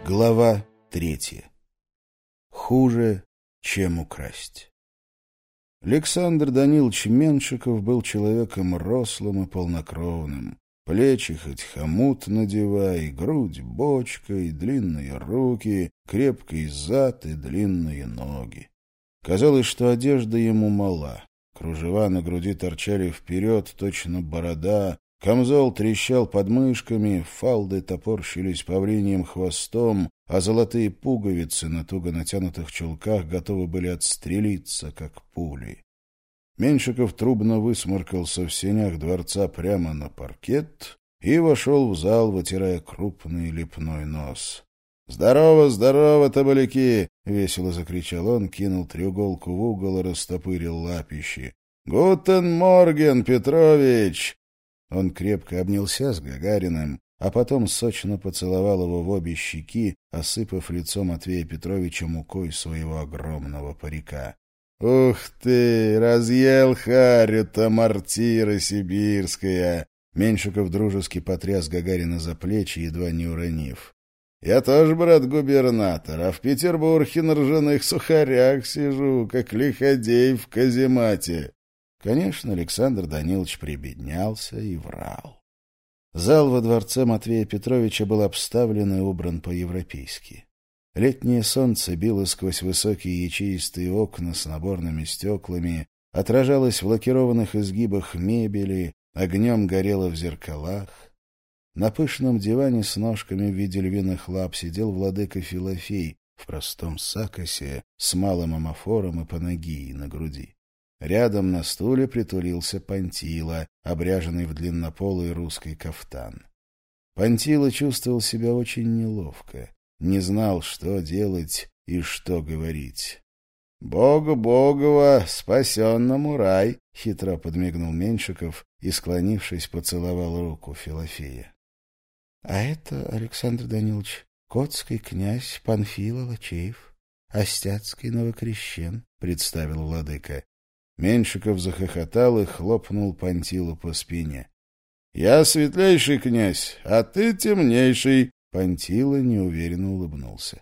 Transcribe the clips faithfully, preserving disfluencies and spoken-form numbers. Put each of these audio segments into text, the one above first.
Глава третья. Хуже, чем украсть. Александр Данилович Меншиков был человеком рослым и полнокровным. Плечи хоть хомут надевай, грудь бочкой, длинные руки, крепкий зад и длинные ноги. Казалось, что одежда ему мала. Кружева на груди торчали вперед, точно борода, камзол трещал под мышками, фалды топорщились павлиньим хвостом, а золотые пуговицы на туго натянутых чулках готовы были отстрелиться, как пули. Меншиков трубно высморкался в сенях дворца прямо на паркет и вошел в зал, вытирая крупный лепной нос. «Здорово, здорово, табаляки!» — весело закричал он, кинул треуголку в угол и растопырил лапищи. «Гутен морген, Петрович!» Он крепко обнялся с Гагариным, а потом сочно поцеловал его в обе щеки, осыпав лицо Матвея Петровича мукой своего огромного парика. «Ух ты! Разъел харю-то мартира сибирская!» Меншиков дружески потряс Гагарина за плечи, едва не уронив. «Я тоже, брат губернатор, а в Петербурге на ржаных сухарях сижу, как лиходей в каземате». Конечно, Александр Данилович прибеднялся и врал. Зал во дворце Матвея Петровича был обставлен и убран по-европейски. Летнее солнце било сквозь высокие ячеистые окна с наборными стеклами, отражалось в лакированных изгибах мебели, огнем горело в зеркалах. На пышном диване с ножками в виде львиных лап сидел владыка Филофей в простом сакосе с малым амафором и панагией на груди. Рядом на стуле притулился Пантила, обряженный в длиннополый русский кафтан. Пантила чувствовал себя очень неловко, не знал, что делать и что говорить. «Богу Богова, спасенному рай!» — хитро подмигнул Меншиков и, склонившись, поцеловал руку Филофея. — А это, Александр Данилович, котский князь Панфила Лачеев, Остяцкий новокрещен, — представил владыка. Меншиков захохотал и хлопнул Пантилу по спине. — Я светлейший князь, а ты темнейший. Пантила неуверенно улыбнулся.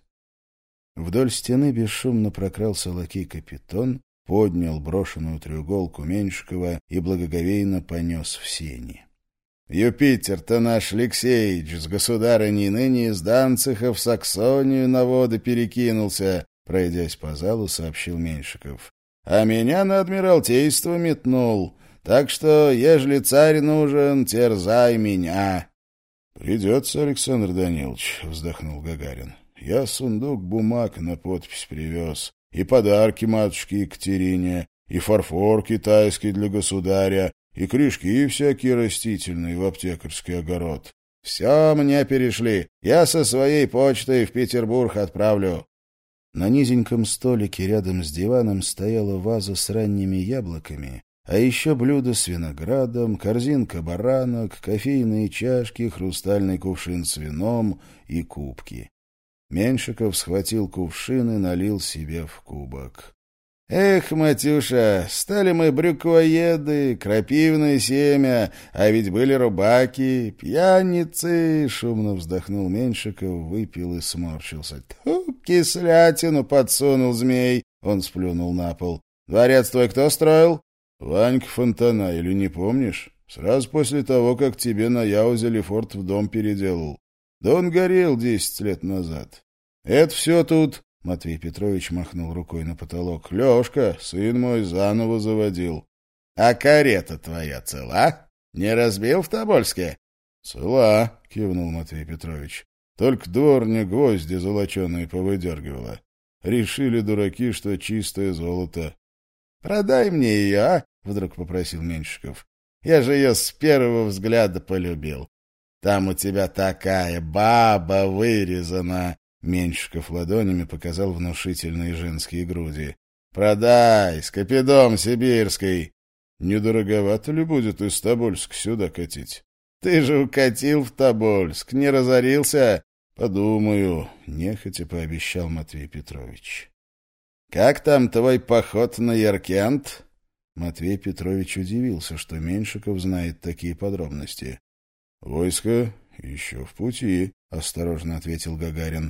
Вдоль стены бесшумно прокрался лакей-капитон, поднял брошенную треуголку Меншикова и благоговейно понес в сени. — Юпитер-то наш Алексеич с государыней ныне из Данциха в Саксонию на воды перекинулся, пройдясь по залу, сообщил Меншиков. — А меня на адмиралтейство метнул, так что, ежели царь нужен, терзай меня. — Придется, Александр Данилович, — вздохнул Гагарин. — Я сундук бумаг на подпись привез, и подарки матушке Екатерине, и фарфор китайский для государя, и корешки всякие растительные в аптекарский огород. Все мне перешли. Я со своей почтой в Петербург отправлю. На низеньком столике рядом с диваном стояла ваза с ранними яблоками, а еще блюдо с виноградом, корзинка баранок, кофейные чашки, хрустальный кувшин с вином и кубки. Меншиков схватил кувшин и налил себе в кубок. «Эх, Матюша, стали мы брюквоеды, крапивное семя, а ведь были рубаки, пьяницы!» — шумно вздохнул Меншиков, выпил и сморщился. «Тьфу, кислятину подсунул змей!» — он сплюнул на пол. «Дворец твой кто строил?» «Ванька Фонтана, или не помнишь? Сразу после того, как тебе на Яузе Лефорт в дом переделал. Да он горел десять лет назад. Это все тут...» Матвей Петрович махнул рукой на потолок. — Лешка, сын мой, заново заводил. — А карета твоя цела? Не разбил в Тобольске? — Цела, — кивнул Матвей Петрович. — Только дворня гвозди золоченые повыдергивала. Решили дураки, что чистое золото. — Продай мне ее, а? — вдруг попросил Меншиков. — Я же ее с первого взгляда полюбил. Там у тебя такая баба вырезана. Меншиков ладонями показал внушительные женские груди. «Продай, скопидом сибирской!» «Не дороговато ли будет из Тобольска сюда катить?» «Ты же укатил в Тобольск, не разорился?» «Подумаю», — нехотя пообещал Матвей Петрович. «Как там твой поход на Яркент?» Матвей Петрович удивился, что Меншиков знает такие подробности. «Войско еще в пути», — осторожно ответил Гагарин.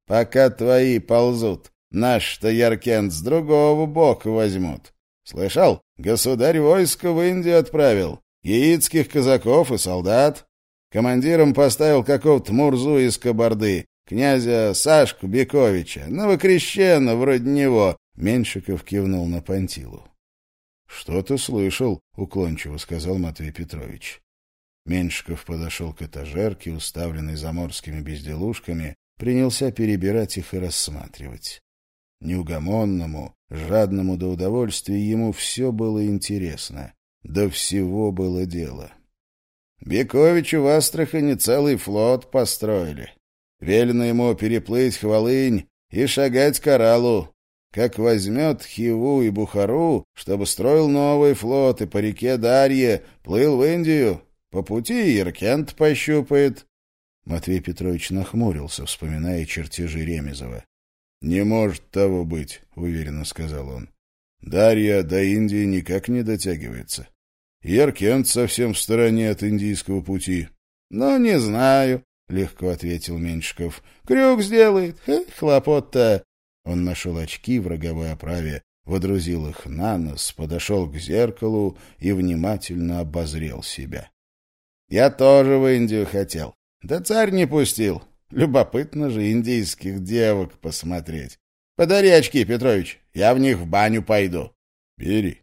Пока твои ползут, наш-то Яркент с другого бока возьмут. Слышал? Государь войско в Индию отправил. Яицких казаков и солдат. Командиром поставил какого-то Мурзу из Кабарды, князя Сашку Бековича, новокрещена вроде него. Меньшиков кивнул на Пантилу. — Что-то слышал, — уклончиво сказал Матвей Петрович. Меньшиков подошел к этажерке, уставленной заморскими безделушками, принялся перебирать их и рассматривать. Неугомонному, жадному до удовольствия ему все было интересно, до всего было дело. Бековичу в Астрахани целый флот построили. Велено ему переплыть Хвалынь и шагать к Оралу. Как возьмет Хиву и Бухару, чтобы строил новый флот и по реке Дарье плыл в Индию, по пути Яркент пощупает. Матвей Петрович нахмурился, вспоминая чертежи Ремезова. — Не может того быть, — уверенно сказал он. — Дарья до Индии никак не дотягивается. Яркент совсем в стороне от индийского пути. — Ну, не знаю, — легко ответил Меньшиков. — Крюк сделает. Эх, хлопот-то. Он нашел очки в роговой оправе, водрузил их на нос, подошел к зеркалу и внимательно обозрел себя. — Я тоже в Индию хотел. Да царь не пустил. Любопытно же индийских девок посмотреть. Подари очки, Петрович, я в них в баню пойду. — Бери.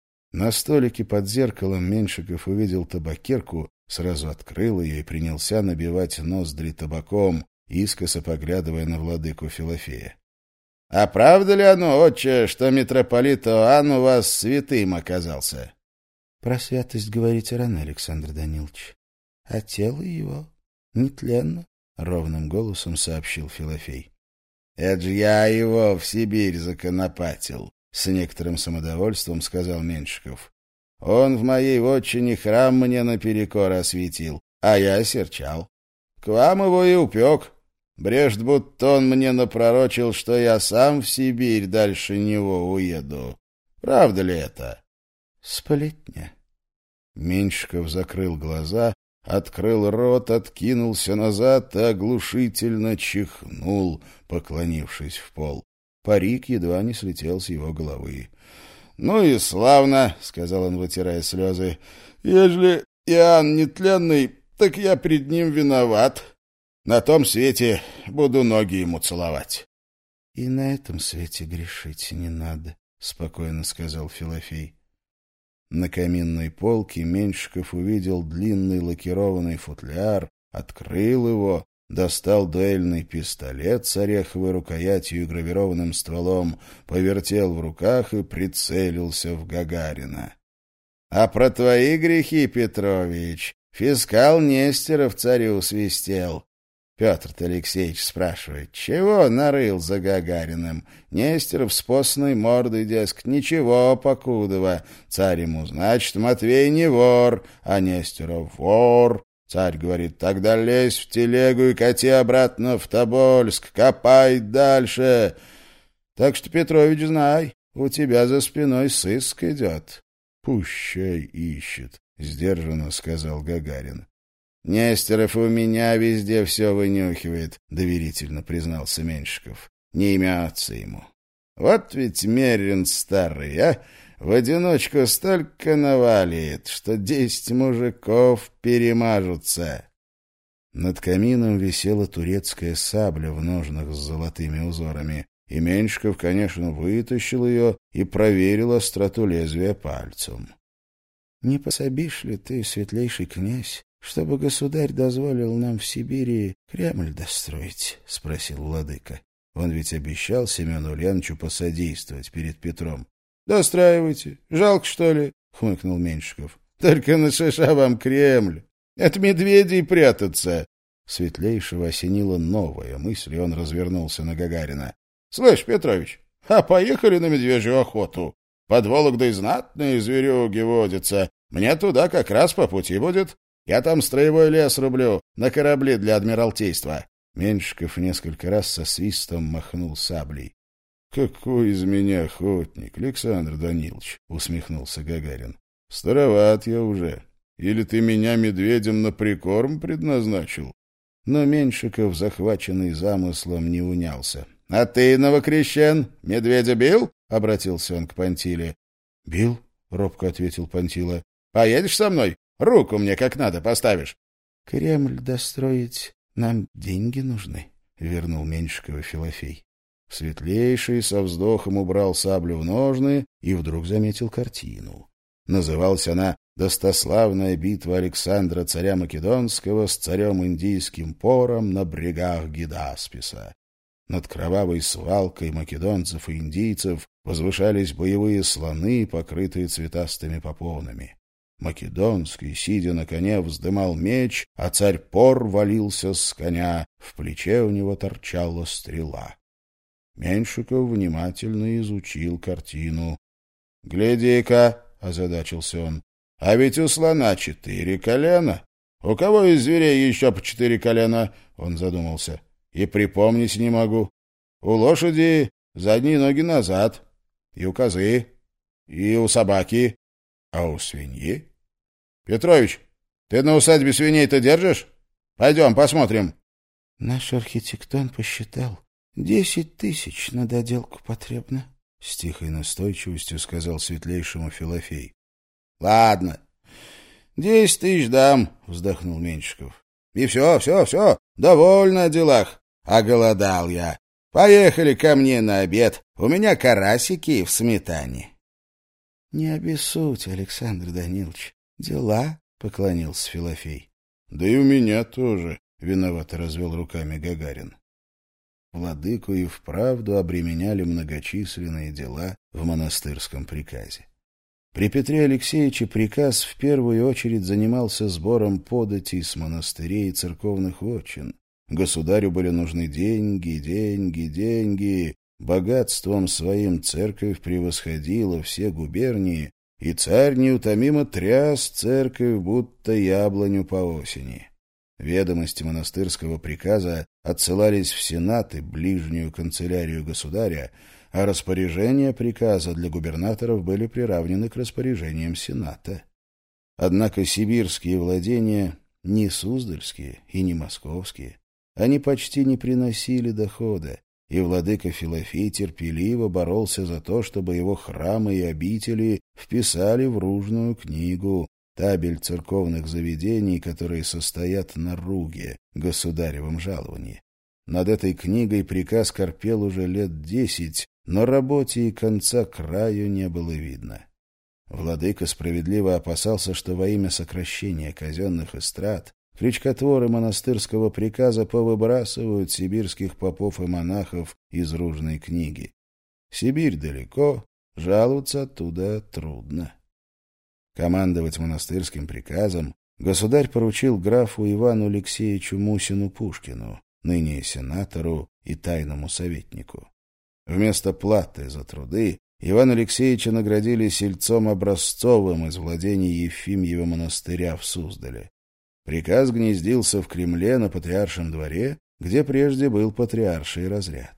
На столике под зеркалом Меньшиков увидел табакерку, сразу открыл ее и принялся набивать ноздри табаком, искоса поглядывая на владыку Филофея. — А правда ли оно, отче, что митрополит Иоанн у вас святым оказался? — Про святость говорите рано, Александр Данилович. А тело его нетленно, — ровным голосом сообщил Филофей. — Это же я его в Сибирь законопатил, — с некоторым самодовольством сказал Меньшиков. — Он в моей вотчине храм мне наперекор осветил, а я серчал. К вам его и упек. Брежд, будто он мне напророчил, что я сам в Сибирь дальше него уеду. Правда ли это? — Сплетня. Меньшиков закрыл глаза, открыл рот, откинулся назад и оглушительно чихнул, поклонившись в пол. Парик едва не слетел с его головы. — Ну и славно, — сказал он, вытирая слезы. — Ежели Иоанн нетленный, так я пред ним виноват. На том свете буду ноги ему целовать. — И на этом свете грешить не надо, — спокойно сказал Филофей. На каминной полке Меньшиков увидел длинный лакированный футляр, открыл его, достал дуэльный пистолет с ореховой рукоятью и гравированным стволом, повертел в руках и прицелился в Гагарина. — А про твои грехи, Петрович, фискал Нестеров царю свистел. Петр Алексеевич спрашивает, чего нарыл за Гагариным? Нестеров с постной мордой, дескать, ничего покудова. Царь ему, значит, Матвей не вор, а Нестеров вор. Царь говорит, тогда лезь в телегу и кати обратно в Тобольск, копай дальше. Так что, Петрович, знай, у тебя за спиной сыск идет. — Пущай ищет, — сдержанно сказал Гагарин. — Нестеров у меня везде все вынюхивает, — доверительно признался Меньшиков. — Не имется ему. Вот ведь Мерин старый, а? В одиночку столько навалит, что десять мужиков перемажутся. Над камином висела турецкая сабля в ножнах с золотыми узорами, и Меньшиков, конечно, вытащил ее и проверил остроту лезвия пальцем. — Не пособишь ли ты, светлейший князь, чтобы государь дозволил нам в Сибири Кремль достроить? — спросил владыка. Он ведь обещал Семену Ульяновичу посодействовать перед Петром. — Достраивайте. Жалко, что ли? — хмыкнул Меньшиков. — Только на шиша вам Кремль. От медведей прятаться. Светлейшего осенила новая мысль, и он развернулся на Гагарина. — Слышь, Петрович, а поехали на медвежью охоту? Под Вологдой знатные зверюги водятся. Мне туда как раз по пути будет. Я там строевой лес рублю на корабли для адмиралтейства. Меньшиков несколько раз со свистом махнул саблей. — Какой из меня охотник, Александр Данилович, — усмехнулся Гагарин. — Староват я уже. Или ты меня медведем на прикорм предназначил? но Меньшиков, захваченный замыслом, не унялся. — А ты, новокрещен, медведя бил? — обратился он к Пантиле. — Бил, — робко ответил Пантила. — Поедешь со мной? Руку мне как надо поставишь. — Кремль достроить нам деньги нужны, — вернул Меньшикова Филофей. Светлейший со вздохом убрал саблю в ножны и вдруг заметил картину. Называлась она «Достославная битва Александра царя Македонского с царем индийским Пором на брегах Гидасписа». Над кровавой свалкой македонцев и индийцев возвышались боевые слоны, покрытые цветастыми попонами. Македонский, сидя на коне, вздымал меч, а царь Пор валился с коня, в плече у него торчала стрела. Меньшиков внимательно изучил картину. — Гляди-ка, — озадачился он, — а ведь у слона четыре колена. У кого из зверей еще по четыре колена? Он задумался. И припомнить не могу. У лошади задние ноги назад, и у козы, и у собаки, а у свиньи? Петрович, ты на усадьбе свиней-то держишь? Пойдем посмотрим. Наш архитектон посчитал. Десять тысяч на доделку потребно, — с тихой настойчивостью сказал светлейшему Филофей. — Ладно, десять тысяч дам, — вздохнул Меньшиков. — И все, все, все, довольно о делах. Оголодал я. Поехали ко мне на обед. У меня карасики в сметане. — Не обессудь, Александр Данилович. Дела, — поклонился Филофей. — Да и у меня тоже, — виновато развел руками Гагарин. Владыку и вправду обременяли многочисленные дела в монастырском приказе. При Петре Алексеевиче приказ в первую очередь занимался сбором податей с монастырей и церковных вотчин. Государю были нужны деньги, деньги, деньги. Богатством своим церковь превосходила все губернии, и царь неутомимо тряс церковь, будто яблоню по осени. Ведомости монастырского приказа отсылались в Сенат и ближнюю канцелярию государя, а распоряжения приказа для губернаторов были приравнены к распоряжениям Сената. Однако сибирские владения не суздальские и не московские. Они почти не приносили дохода, и владыка Филофей терпеливо боролся за то, чтобы его храмы и обители вписали в Ружную книгу, табель церковных заведений, которые состоят на руге, государевом жаловании. Над этой книгой приказ корпел уже лет десять, но работе и конца краю не было видно. Владыка справедливо опасался, что во имя сокращения казенных эстрад крючкотворы монастырского приказа повыбрасывают сибирских попов и монахов из Ружной книги. Сибирь далеко, жаловаться оттуда трудно. Командовать монастырским приказом государь поручил графу Ивану Алексеевичу Мусину-Пушкину, ныне сенатору и тайному советнику. Вместо платы за труды Ивана Алексеевича наградили сельцом Образцовым из владений Ефимьева монастыря в Суздале. Приказ гнездился в Кремле на Патриаршем дворе, где прежде был патриарший разряд.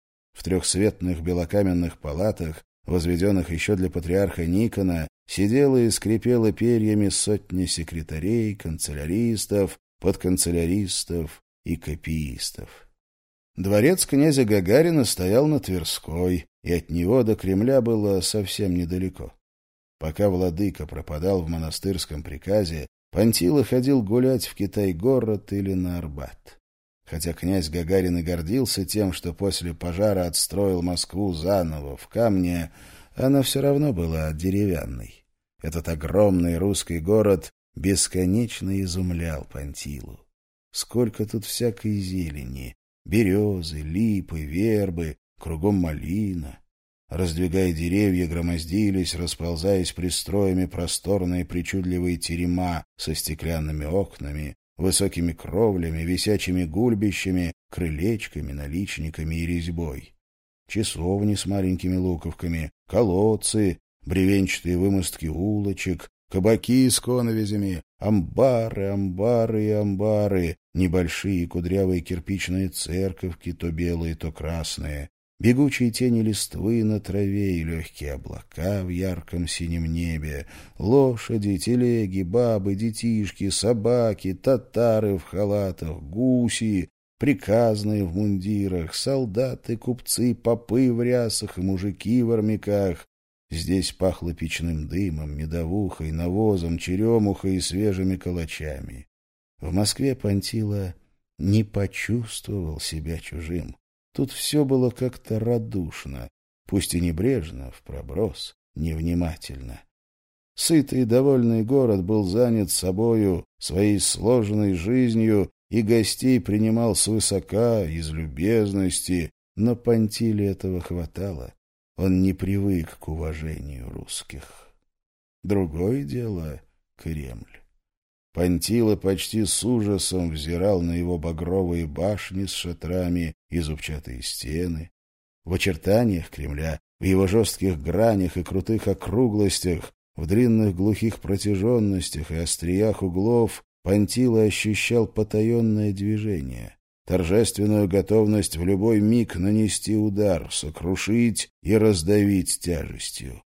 В трехсветных белокаменных палатах, возведенных еще для патриарха Никона, сидела и скрипела перьями сотни секретарей, канцеляристов, подканцеляристов и копиистов. Дворец князя Гагарина стоял на Тверской, и от него до Кремля было совсем недалеко. Пока владыка пропадал в монастырском приказе, Пантила ходил гулять в Китай-город или на Арбат. Хотя князь Гагарин и гордился тем, что после пожара отстроил Москву заново в камне, она все равно была деревянной. Этот огромный русский город бесконечно изумлял Пантилу. Сколько тут всякой зелени! Березы, липы, вербы, кругом малина. Раздвигая деревья, громоздились, расползаясь пристроями просторные причудливые терема со стеклянными окнами, высокими кровлями, висячими гульбищами, крылечками, наличниками и резьбой. Часовни с маленькими луковками, колодцы, бревенчатые вымостки улочек, кабаки с коновизями, амбары, амбары и амбары, небольшие кудрявые кирпичные церковки, то белые, то красные, бегучие тени листвы на траве и легкие облака в ярком синем небе, лошади, телеги, бабы, детишки, собаки, татары в халатах, гуси, приказные в мундирах, солдаты, купцы, попы в рясах и мужики в армяках. Здесь пахло печным дымом, медовухой, навозом, черемухой и свежими калачами. В Москве Пантила не почувствовал себя чужим. Тут все было как-то радушно, пусть и небрежно, впроброс, невнимательно. Сытый и довольный город был занят собою, своей сложной жизнью, и гостей принимал свысока, из любезности, но Пантиле этого хватало. Он не привык к уважению русских. Другое дело — Кремль. Пантила почти с ужасом взирал на его багровые башни с шатрами и зубчатые стены. В очертаниях Кремля, в его жестких гранях и крутых округлостях, в длинных глухих протяженностях и остриях углов Пантила ощущал потаенное движение, торжественную готовность в любой миг нанести удар, сокрушить и раздавить тяжестью.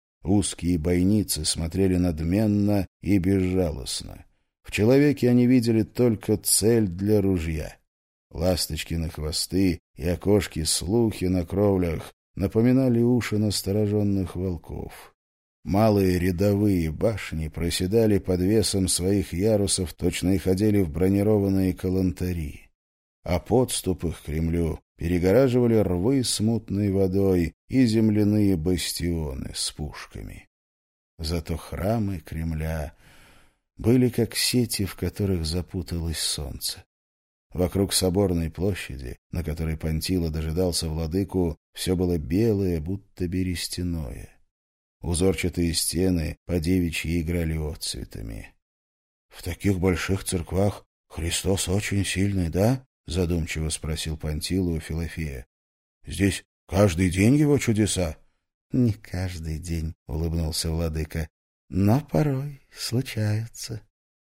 Узкие бойницы смотрели надменно и безжалостно. В человеке они видели только цель для ружья. Ласточкины хвосты и окошки-слухи на кровлях напоминали уши настороженных волков. Малые рядовые башни проседали под весом своих ярусов, точно и ходили в бронированные калантари. А подступы к Кремлю перегораживали рвы с мутной водой и земляные бастионы с пушками. Зато храмы Кремля были как сети, в которых запуталось солнце. Вокруг соборной площади, на которой Пантила дожидался владыку, все было белое, будто берестяное. Узорчатые стены по девичьи играли отцветами. — В таких больших церквах Христос очень сильный, да? — задумчиво спросил Пантила у Филофея. — Здесь каждый день его чудеса? — Не каждый день, — улыбнулся владыка, — но порой случаются.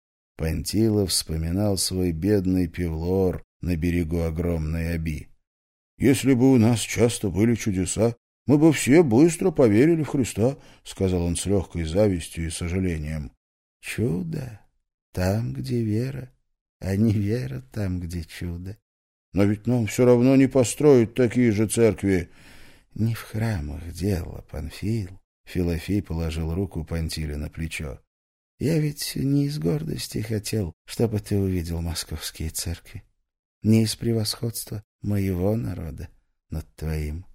Пантила вспоминал свой бедный Певлор на берегу огромной Оби. — Если бы у нас часто были чудеса, мы бы все быстро поверили в Христа, — сказал он с легкой завистью и сожалением. — Чудо там, где вера, а не вера там, где чудо. — Но ведь нам все равно не построить такие же церкви. — Не в храмах дело, Панфил. Филофей положил руку Пантиле на плечо. — Я ведь не из гордости хотел, чтобы ты увидел московские церкви. Не из превосходства моего народа над твоим.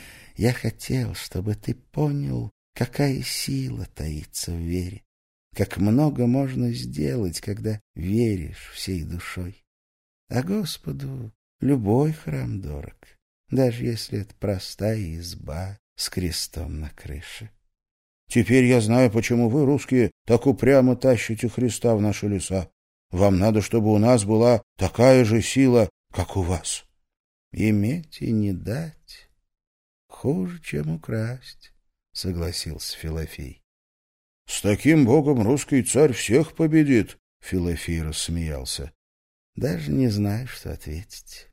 Я хотел, чтобы ты понял, какая сила таится в вере, как много можно сделать, когда веришь всей душой. А Господу любой храм дорог, даже если это простая изба с крестом на крыше. Теперь я знаю, почему вы, русские, так упрямо тащите Христа в наши леса. Вам надо, чтобы у нас была такая же сила, как у вас. Иметь и не дать хуже, чем украсть, — согласился Филофей. — С таким богом русский царь всех победит, — Филофей рассмеялся. — Даже не знаю, что ответить.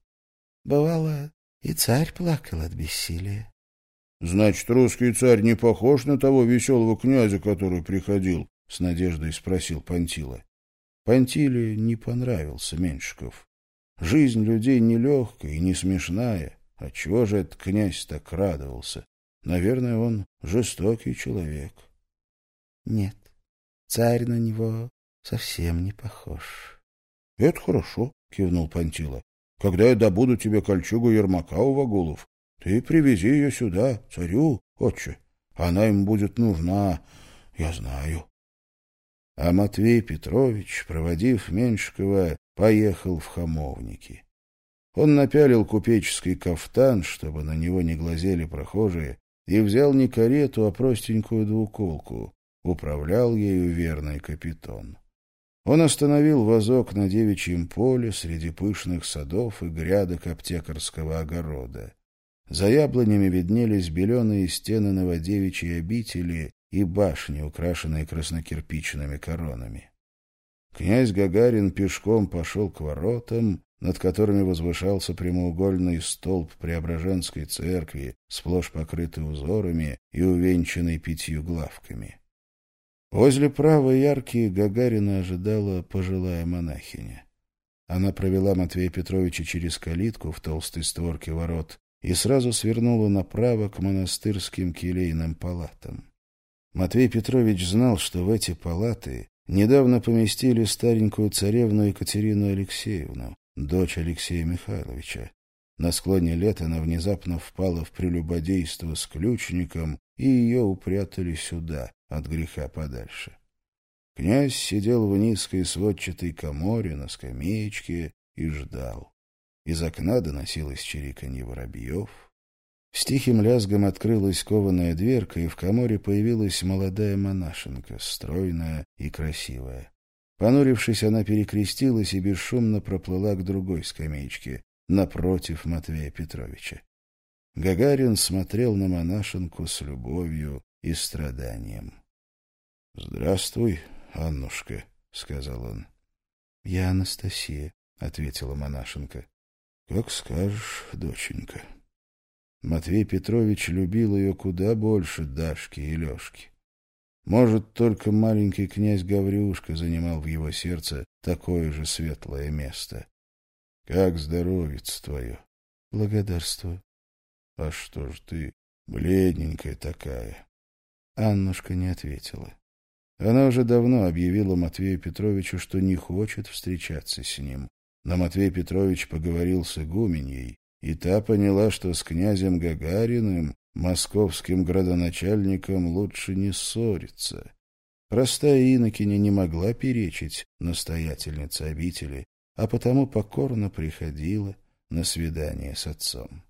Бывало, и царь плакал от бессилия. — Значит, русский царь не похож на того веселого князя, который приходил? — с надеждой спросил Пантила. Пантиле не понравился Меньшиков. Жизнь людей нелегкая и не смешная. Отчего же этот князь так радовался? Наверное, он жестокий человек. — Нет, царь на него совсем не похож. — Это хорошо, — кивнул Пантила. — Когда я добуду тебе кольчугу Ермака у вагулов, ты привези ее сюда, царю, отче. Она им будет нужна, я знаю. А Матвей Петрович, проводив Меньшикова, поехал в Хамовники. Он напялил купеческий кафтан, чтобы на него не глазели прохожие, и взял не карету, а простенькую двуколку. Управлял ею верный капитан. Он остановил вазок на девичьем поле среди пышных садов и грядок аптекарского огорода. За яблонями виднелись беленые стены новодевичьей обители и башни, украшенные краснокирпичными коронами. Князь Гагарин пешком пошел к воротам, над которыми возвышался прямоугольный столб Преображенской церкви, сплошь покрытый узорами и увенчанный пятью главками. Возле правой арки Гагарина ожидала пожилая монахиня. Она провела Матвея Петровича через калитку в толстой створке ворот и сразу свернула направо к монастырским келейным палатам. Матвей Петрович знал, что в эти палаты недавно поместили старенькую царевну Екатерину Алексеевну, дочь Алексея Михайловича. На склоне лет она внезапно впала в прелюбодейство с ключником, и ее упрятали сюда, от греха подальше. Князь сидел в низкой сводчатой каморе на скамеечке и ждал. Из окна доносилось чириканье воробьев. С тихим лязгом открылась кованая дверка, и в каморе появилась молодая монашенка, стройная и красивая. Понурившись, она перекрестилась и бесшумно проплыла к другой скамеечке, напротив Матвея Петровича. Гагарин смотрел на монашенку с любовью и страданием. — Здравствуй, Аннушка, — сказал он. — Я Анастасия, — ответила монашенка. — Как скажешь, доченька. Матвей Петрович любил ее куда больше Дашки и Лешки. Может, только маленький князь Гаврюшка занимал в его сердце такое же светлое место. — Как здоровьице твое? — Благодарствую. — А что ж ты бледненькая такая? Аннушка не ответила. Она уже давно объявила Матвею Петровичу, что не хочет встречаться с ним. Но Матвей Петрович поговорил с игуменьей, и та поняла, что с князем Гагариным, московским градоначальником, лучше не ссориться. Простая инокиня не могла перечить настоятельнице обители, а потому покорно приходила на свидание с отцом.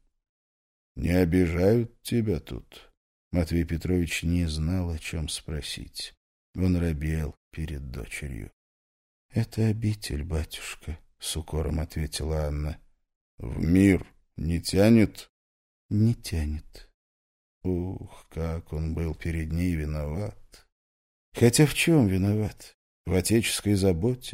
— Не обижают тебя тут? Матвей Петрович не знал, о чем спросить. Он робел перед дочерью. — Это обитель, батюшка, — с укором ответила Анна. — В мир не тянет? — Не тянет. Ух, как он был перед ней виноват. Хотя в чем виноват? В отеческой заботе.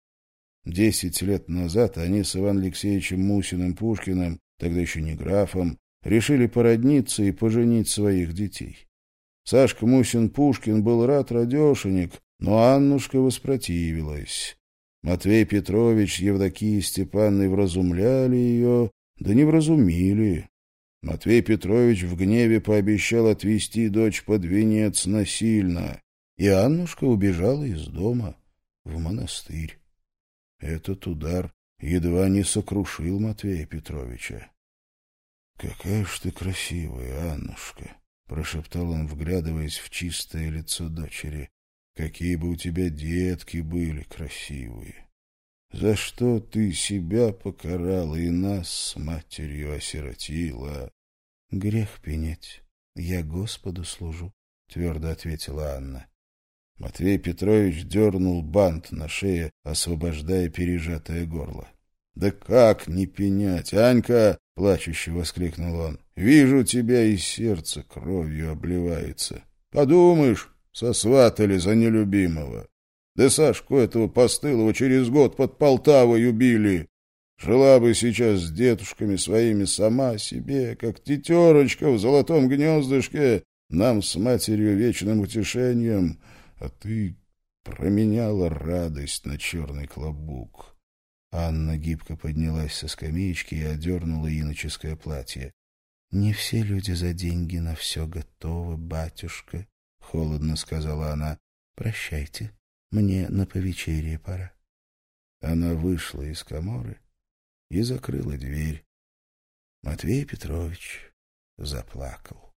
Десять лет назад они с Иваном Алексеевичем Мусиным-Пушкиным, тогда еще не графом, решили породниться и поженить своих детей. Сашка Мусин-Пушкин был рад радешенек, но Аннушка воспротивилась. Матвей Петрович с Евдокией Степанной вразумляли ее, да не вразумили. Матвей Петрович в гневе пообещал отвезти дочь под венец насильно, и Аннушка убежала из дома в монастырь. Этот удар едва не сокрушил Матвея Петровича. — Какая ж ты красивая, Аннушка! — прошептал он, вглядываясь в чистое лицо дочери. — Какие бы у тебя детки были красивые! За что ты себя покарала и нас с матерью осиротила? — Грех пенять. Я Господу служу, — твердо ответила Анна. Матвей Петрович дернул бант на шее, освобождая пережатое горло. — Да как не пенять, Анька! — плачуще воскликнул он. — Вижу тебя, и сердце кровью обливается. Подумаешь, сосватали за нелюбимого. Да Сашку этого постылого через год под Полтавой убили. Жила бы сейчас с дедушками своими сама себе, как тетерочка в золотом гнездышке, нам с матерью вечным утешением, а ты променяла радость на черный клобук. Анна гибко поднялась со скамеечки и одернула иноческое платье. — Не все люди за деньги на все готовы, батюшка, — холодно сказала она. — Прощайте. Мне на повечерие пора. Она вышла из каморы и закрыла дверь. Матвей Петрович заплакал.